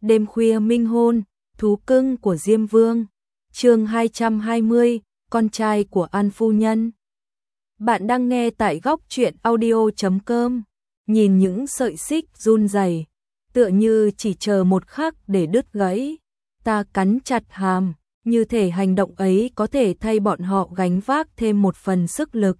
Đêm khuya minh hôn, thú cưng của Diêm Vương. Chương 220, con trai của An phu nhân. Bạn đang nghe tại góc truyện audio.com. Nhìn những sợi xích run rẩy, tựa như chỉ chờ một khắc để đứt gãy. Ta cắn chặt hàm, như thể hành động ấy có thể thay bọn họ gánh vác thêm một phần sức lực.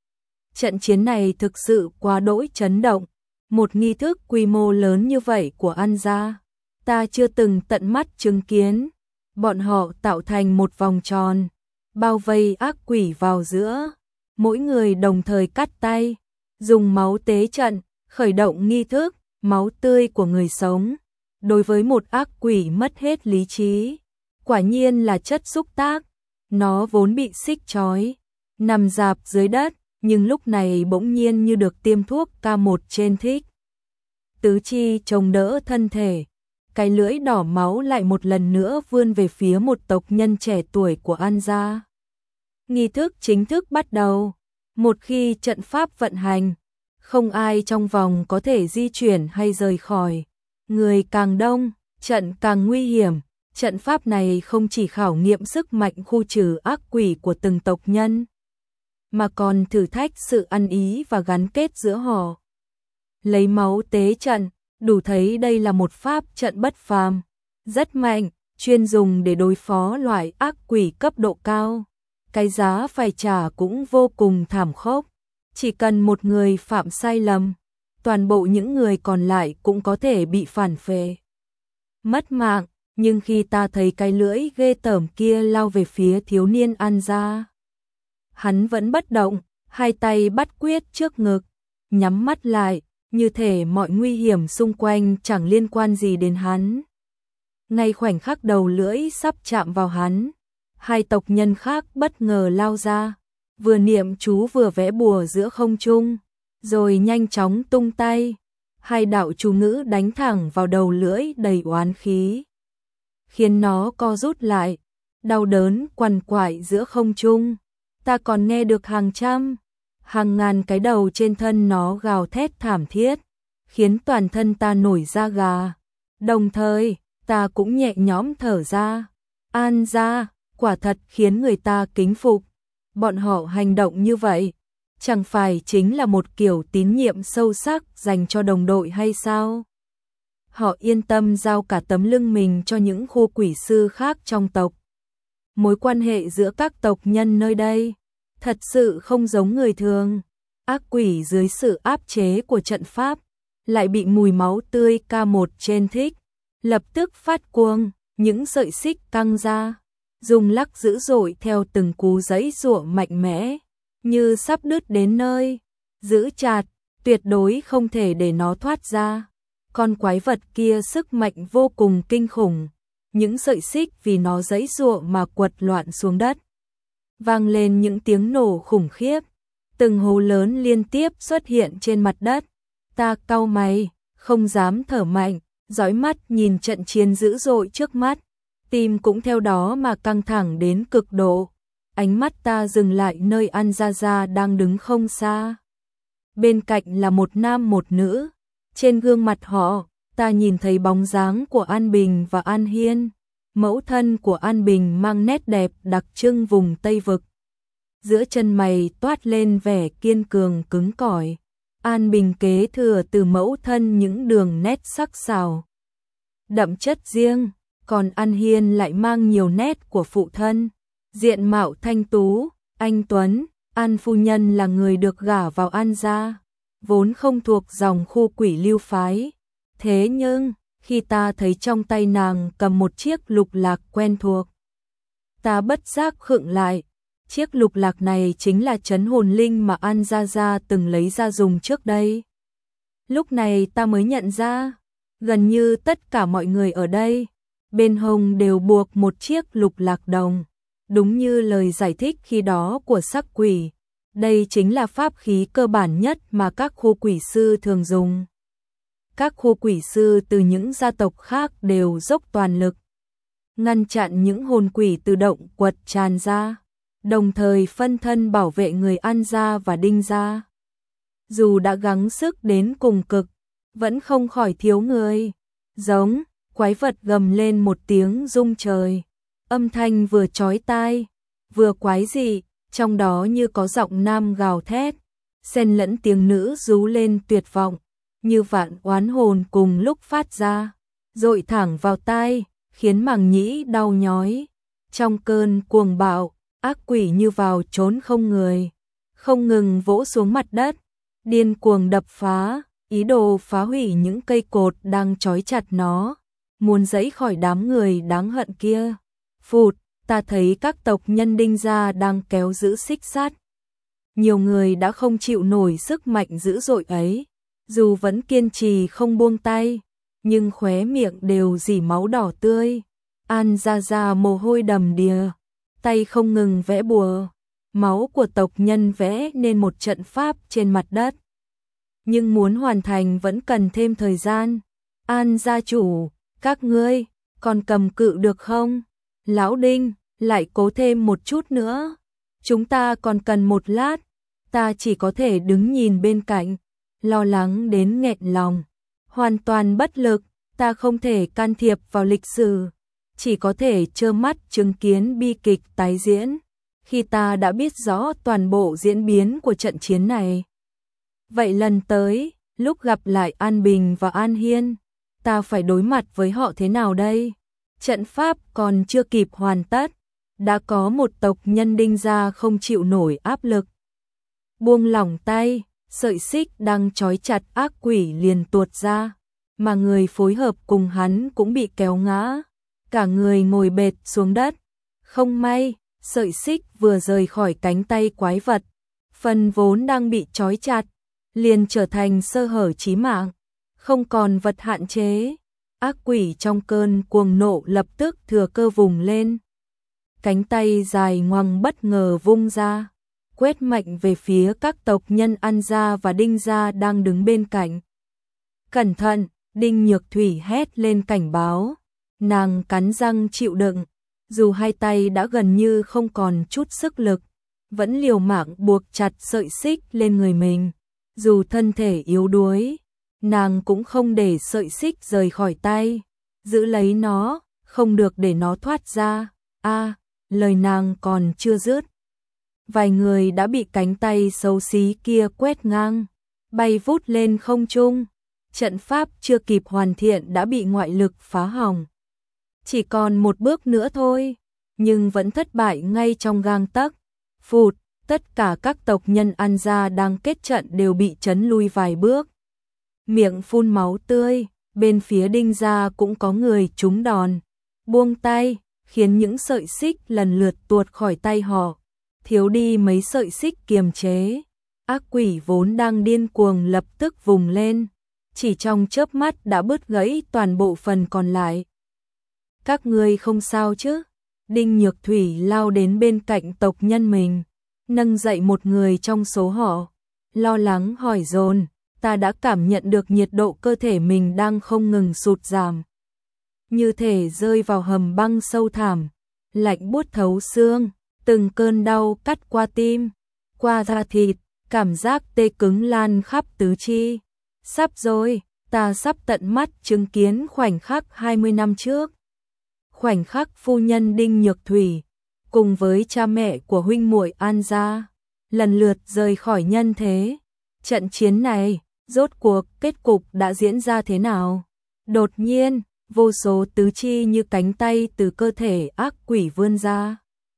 Trận chiến này thực sự quá đỗi chấn động. Một nghi thức quy mô lớn như vậy của An gia, ta chưa từng tận mắt chứng kiến. Bọn họ tạo thành một vòng tròn, bao vây ác quỷ vào giữa. Mỗi người đồng thời cắt tay, dùng máu tế trận, khởi động nghi thức, máu tươi của người sống. Đối với một ác quỷ mất hết lý trí, quả nhiên là chất xúc tác. Nó vốn bị xích trói, nằm rạp dưới đất, nhưng lúc này bỗng nhiên như được tiêm thuốc K1 trên thích. Tứ chi chống đỡ thân thể, cái lưỡi đỏ máu lại một lần nữa vươn về phía một tộc nhân trẻ tuổi của An gia. Nghi thức chính thức bắt đầu. Một khi trận pháp vận hành, không ai trong vòng có thể di chuyển hay rời khỏi. Người càng đông, trận càng nguy hiểm. Trận pháp này không chỉ khảo nghiệm sức mạnh khu trừ ác quỷ của từng tộc nhân, mà còn thử thách sự ăn ý và gắn kết giữa họ. Lấy máu tế trận, đủ thấy đây là một pháp trận bất phàm, rất mạnh, chuyên dùng để đối phó loại ác quỷ cấp độ cao. Cái giá phải trả cũng vô cùng thảm khốc. Chỉ cần một người phạm sai lầm, toàn bộ những người còn lại cũng có thể bị phản phệ, mất mạng. Nhưng khi ta thấy cái lưỡi ghê tởm kia lao về phía thiếu niên An gia, hắn vẫn bất động, hai tay bắt quyết trước ngực, nhắm mắt lại, như thể mọi nguy hiểm xung quanh chẳng liên quan gì đến hắn. Ngay khoảnh khắc đầu lưỡi sắp chạm vào hắn, hai tộc nhân khác bất ngờ lao ra, vừa niệm chú vừa vẽ bùa giữa không trung, rồi nhanh chóng tung tay. Hai đạo chú ngữ đánh thẳng vào đầu lưỡi đầy oán khí, khiến nó co rút lại, đau đớn quằn quại giữa không trung. Ta còn nghe được hàng trăm, hàng ngàn cái đầu trên thân nó gào thét thảm thiết, khiến toàn thân ta nổi da gà. Đồng thời, ta cũng nhẹ nhõm thở ra. An gia, quả thật khiến người ta kính phục. Bọn họ hành động như vậy, chẳng phải chính là một kiểu tín nhiệm sâu sắc dành cho đồng đội hay sao? Họ yên tâm giao cả tấm lưng mình cho những khu quỷ sư khác trong tộc. Mối quan hệ giữa các tộc nhân nơi đây thật sự không giống người thường. Ác quỷ dưới sự áp chế của trận pháp lại bị mùi máu tươi K1 trên thích lập tức phát cuồng, những sợi xích căng ra, rung lắc dữ dội theo từng cú giãy giụa mạnh mẽ, như sắp đứt đến nơi. Giữ chặt, tuyệt đối không thể để nó thoát ra. Con quái vật kia sức mạnh vô cùng kinh khủng, những sợi xích vì nó giãy giụa mà quật loạn xuống đất. Vang lên những tiếng nổ khủng khiếp, từng hố lớn liên tiếp xuất hiện trên mặt đất. Ta cau mày, không dám thở mạnh, dõi mắt nhìn trận chiến dữ dội trước mắt, tim cũng theo đó mà căng thẳng đến cực độ. Ánh mắt ta dừng lại nơi An gia đang đứng không xa. Bên cạnh là một nam một nữ. Trên gương mặt họ, ta nhìn thấy bóng dáng của An Bình và An Hiên. Mẫu thân của An Bình mang nét đẹp đặc trưng vùng Tây Vực. Giữa chân mày toát lên vẻ kiên cường cứng cỏi. An Bình kế thừa từ mẫu thân những đường nét sắc sảo, đậm chất riêng, còn An Hiên lại mang nhiều nét của phụ thân. Diện mạo thanh tú, anh tuấn. An phu nhân là người được gả vào An gia, vốn không thuộc dòng khu quỷ lưu phái. Thế nhưng, khi ta thấy trong tay nàng cầm một chiếc lục lạc quen thuộc, ta bất giác khựng lại. Chiếc lục lạc này chính là trấn hồn linh mà An gia từng lấy ra dùng trước đây. Lúc này ta mới nhận ra, gần như tất cả mọi người ở đây, bên hông đều buộc một chiếc lục lạc đồng. Đúng như lời giải thích khi đó của sắc quỷ, đây chính là pháp khí cơ bản nhất mà các khu quỷ sư thường dùng. Các khu quỷ sư từ những gia tộc khác đều dốc toàn lực ngăn chặn những hồn quỷ tự động quật tràn ra, đồng thời phân thân bảo vệ người An gia và Đinh gia. Dù đã gắng sức đến cùng cực, vẫn không khỏi thiếu người. Giống, Quái vật gầm lên một tiếng rung trời, âm thanh vừa chói tai, vừa quái dị, trong đó như có giọng nam gào thét, xen lẫn tiếng nữ rú lên tuyệt vọng, như vạn oán hồn cùng lúc phát ra, dội thẳng vào tai, khiến màng nhĩ đau nhói. Trong cơn cuồng bạo, ác quỷ như vào trốn không người, không ngừng vỗ xuống mặt đất, điên cuồng đập phá, ý đồ phá hủy những cây cột đang trói chặt nó, muốn giãy khỏi đám người đáng hận kia. Phụt, ta thấy các tộc nhân Đinh gia đang kéo giữ xích sắt. Nhiều người đã không chịu nổi sức mạnh dữ dội ấy, dù vẫn kiên trì không buông tay, nhưng khóe miệng đều rỉ máu đỏ tươi. An Gia Gia mồ hôi đầm đìa, tay không ngừng vẽ bùa, máu của tộc nhân vẽ nên một trận pháp trên mặt đất. Nhưng muốn hoàn thành vẫn cần thêm thời gian. An gia chủ, các ngươi còn cầm cự được không? Lão Đinh, lại cố thêm một chút nữa. Chúng ta còn cần một lát. Ta chỉ có thể đứng nhìn bên cạnh, lo lắng đến nghẹn lòng. Hoàn toàn bất lực, ta không thể can thiệp vào lịch sử. Chỉ có thể trơ mắt chứng kiến bi kịch tái diễn. Khi ta đã biết rõ toàn bộ diễn biến của trận chiến này. Vậy lần tới, lúc gặp lại An Bình và An Hiên, ta phải đối mặt với họ thế nào đây? Trận pháp còn chưa kịp hoàn tất, đã có một tộc nhân Đinh gia không chịu nổi áp lực. Buông lỏng tay, sợi xích đang trói chặt ác quỷ liền tuột ra, mà người phối hợp cùng hắn cũng bị kéo ngã, cả người ngồi bệt xuống đất. Không may, sợi xích vừa rời khỏi cánh tay quái vật, phần vốn đang bị trói chặt, liền trở thành sơ hở chí mạng, không còn vật hạn chế. Ác quỷ trong cơn cuồng nộ lập tức thừa cơ vùng lên. Cánh tay dài ngoằng bất ngờ vung ra, quét mạnh về phía các tộc nhân An gia và Đinh gia đang đứng bên cạnh. Cẩn thận, Đinh Nhược Thủy hét lên cảnh báo. Nàng cắn răng chịu đựng, dù hai tay đã gần như không còn chút sức lực, vẫn liều mạng buộc chặt sợi xích lên người mình. Dù thân thể yếu đuối, nàng cũng không để sợi xích rời khỏi tay, giữ lấy nó, không được để nó thoát ra. Lời nàng còn chưa dứt, vài người đã bị cánh tay xấu xí kia quét ngang, bay vút lên không trung. Trận pháp chưa kịp hoàn thiện đã bị ngoại lực phá hỏng. Chỉ còn một bước nữa thôi, nhưng vẫn thất bại ngay trong gang tấc. Phụt, tất cả các tộc nhân An gia đang kết trận đều bị chấn lui vài bước. Miệng phun máu tươi, bên phía Đinh gia cũng có người trúng đòn. Buông tay, khiến những sợi xích lần lượt tuột khỏi tay họ, thiếu đi mấy sợi xích kiềm chế. Ác quỷ vốn đang điên cuồng lập tức vùng lên, chỉ trong chớp mắt đã bứt gãy toàn bộ phần còn lại. Các ngươi không sao chứ? Đinh Nhược Thủy lao đến bên cạnh tộc nhân mình, nâng dậy một người trong số họ, lo lắng hỏi dồn. Ta đã cảm nhận được nhiệt độ cơ thể mình đang không ngừng sụt giảm, như thể rơi vào hầm băng sâu thẳm, lạnh buốt thấu xương, từng cơn đau cắt qua tim, qua da thịt, cảm giác tê cứng lan khắp tứ chi. Sắp rồi, ta sắp tận mắt chứng kiến khoảnh khắc 20 năm trước. Khoảnh khắc phu nhân Đinh Nhược Thủy cùng với cha mẹ của huynh muội An gia lần lượt rời khỏi nhân thế. Trận chiến này, rốt cuộc kết cục đã diễn ra thế nào? Đột nhiên, vô số tứ chi như cánh tay từ cơ thể ác quỷ vươn ra,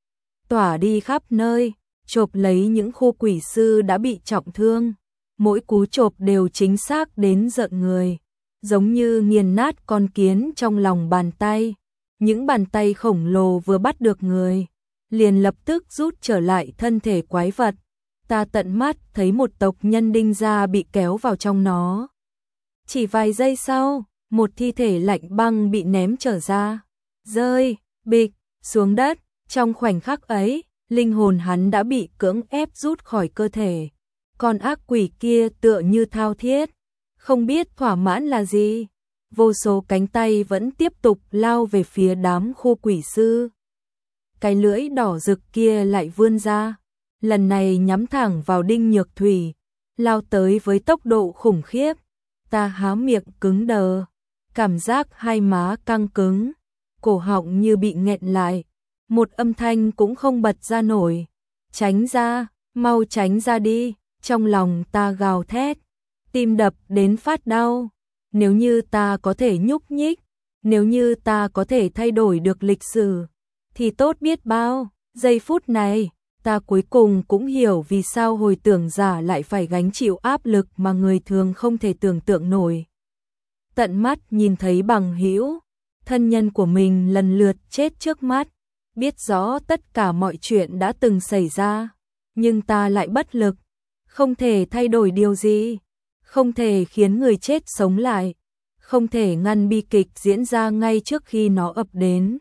tỏa đi khắp nơi, chộp lấy những khu quỷ sư đã bị trọng thương. Mỗi cú chộp đều chính xác đến rợn người, giống như nghiền nát con kiến trong lòng bàn tay. Những bàn tay khổng lồ vừa bắt được người, liền lập tức rút trở lại thân thể quái vật. Ta tận mắt thấy một tộc nhân Đinh gia bị kéo vào trong nó. Chỉ vài giây sau, một thi thể lạnh băng bị ném trở ra, rơi bịch xuống đất. Trong khoảnh khắc ấy, linh hồn hắn đã bị cưỡng ép rút khỏi cơ thể. Còn ác quỷ kia tựa như thao thiết, không biết thỏa mãn là gì. Vô số cánh tay vẫn tiếp tục lao về phía đám khu quỷ sư. Cái lưỡi đỏ rực kia lại vươn ra, lần này nhắm thẳng vào Đinh Nhược Thủy, lao tới với tốc độ khủng khiếp. Ta há miệng cứng đờ, cảm giác hai má căng cứng, cổ họng như bị nghẹn lại, một âm thanh cũng không bật ra nổi. Tránh ra, mau tránh ra đi, trong lòng ta gào thét, tim đập đến phát đau. Nếu như ta có thể nhúc nhích, nếu như ta có thể thay đổi được lịch sử, thì tốt biết bao. Giây phút này, ta cuối cùng cũng hiểu vì sao hồi tưởng giả lại phải gánh chịu áp lực mà người thường không thể tưởng tượng nổi. Tận mắt nhìn thấy bằng hữu, thân nhân của mình lần lượt chết trước mắt, biết rõ tất cả mọi chuyện đã từng xảy ra, nhưng ta lại bất lực, không thể thay đổi điều gì, không thể khiến người chết sống lại, không thể ngăn bi kịch diễn ra ngay trước khi nó ập đến.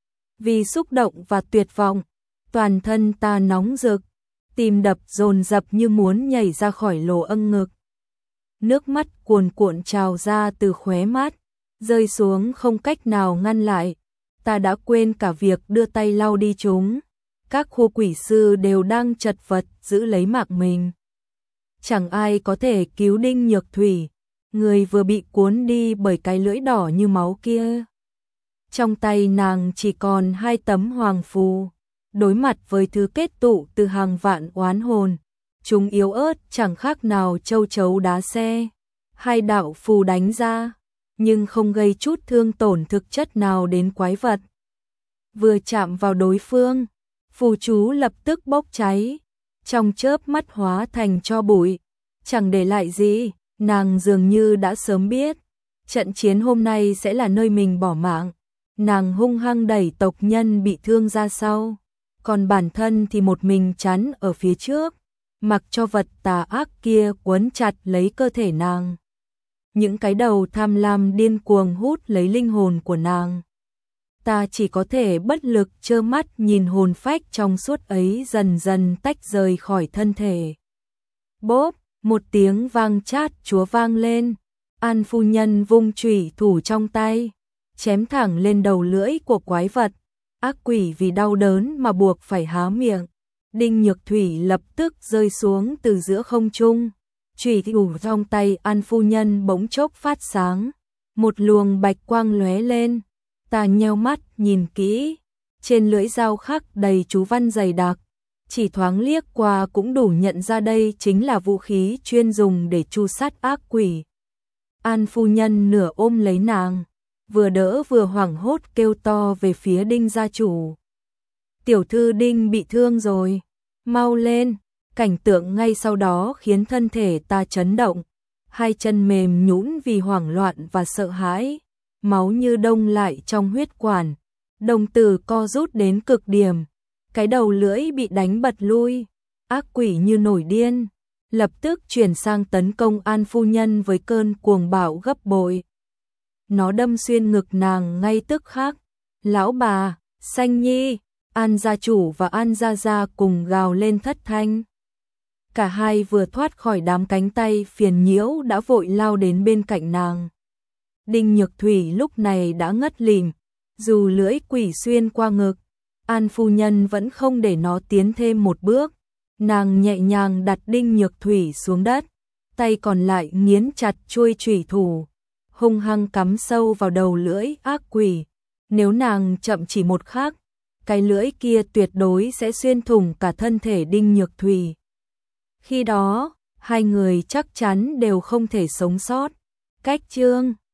Vì xúc động và tuyệt vọng, toàn thân ta nóng rực, tim đập dồn dập như muốn nhảy ra khỏi lỗ âng ngực. Nước mắt cuồn cuộn trào ra từ khóe mắt, rơi xuống không cách nào ngăn lại. Ta đã quên cả việc đưa tay lau đi chúng. Các khu quỷ sư đều đang chật vật giữ lấy mạng mình. Chẳng ai có thể cứu Đinh Nhược Thủy, người vừa bị cuốn đi bởi cái lưỡi đỏ như máu kia. Trong tay nàng chỉ còn 2 tấm hoàng phù, đối mặt với thứ kết tụ từ hàng vạn oán hồn. Chúng yếu ớt chẳng khác nào châu chấu đá xe. 2 đạo phù đánh ra, nhưng không gây chút thương tổn thực chất nào đến quái vật. Vừa chạm vào đối phương, phù chú lập tức bốc cháy, trong chớp mắt hóa thành tro bụi, chẳng để lại gì. Nàng dường như đã sớm biết, trận chiến hôm nay sẽ là nơi mình bỏ mạng. Nàng hung hăng đẩy tộc nhân bị thương ra sau, còn bản thân thì một mình chắn ở phía trước, mặc cho vật tà ác kia quấn chặt lấy cơ thể nàng. Những cái đầu tham lam điên cuồng hút lấy linh hồn của nàng. Ta chỉ có thể bất lực trơ mắt nhìn hồn phách trong suốt ấy dần dần tách rời khỏi thân thể. Bốp, một tiếng vang chát chúa vang lên, An phu nhân vung chủy thủ trong tay, chém thẳng lên đầu lưỡi của quái vật. Ác quỷ vì đau đớn mà buộc phải há miệng. Đinh Nhược Thủy lập tức rơi xuống từ giữa không trung. Chủy thủ trong tay An phu nhân bỗng chốc phát sáng, một luồng bạch quang lóe lên. Ta nheo mắt nhìn kỹ, trên lưỡi dao khắc đầy chú văn dày đặc, chỉ thoáng liếc qua cũng đủ nhận ra đây chính là vũ khí chuyên dùng để tru sát ác quỷ. An phu nhân nửa ôm lấy nàng, vừa đỡ vừa hoảng hốt kêu to về phía Đinh gia chủ. Tiểu thư Đinh bị thương rồi, mau lên. Cảnh tượng ngay sau đó khiến thân thể ta chấn động, 2 chân mềm nhũn vì hoảng loạn và sợ hãi, máu như đông lại trong huyết quản, đồng tử co rút đến cực điểm, cái đầu lưỡi bị đánh bật lui, ác quỷ như nổi điên, lập tức chuyển sang tấn công An phu nhân với cơn cuồng bạo gấp bội. Nó đâm xuyên ngực nàng ngay tức khắc. Lão bà, Xanh Nhi, An gia chủ và An gia gia cùng gào lên thất thanh. Cả hai vừa thoát khỏi đám cánh tay phiền nhiễu đã vội lao đến bên cạnh nàng. Đinh Nhược Thủy lúc này đã ngất lịm, dù lưỡi quỷ xuyên qua ngực, An phu nhân vẫn không để nó tiến thêm một bước. Nàng nhẹ nhàng đặt Đinh Nhược Thủy xuống đất, tay còn lại nghiến chặt chuôi chủy thủ, hung hăng cắm sâu vào đầu lưỡi ác quỷ. Nếu nàng chậm chỉ một khắc, cái lưỡi kia tuyệt đối sẽ xuyên thủng cả thân thể Đinh Nhược Thủy. Khi đó, 2 người chắc chắn đều không thể sống sót. Cách chương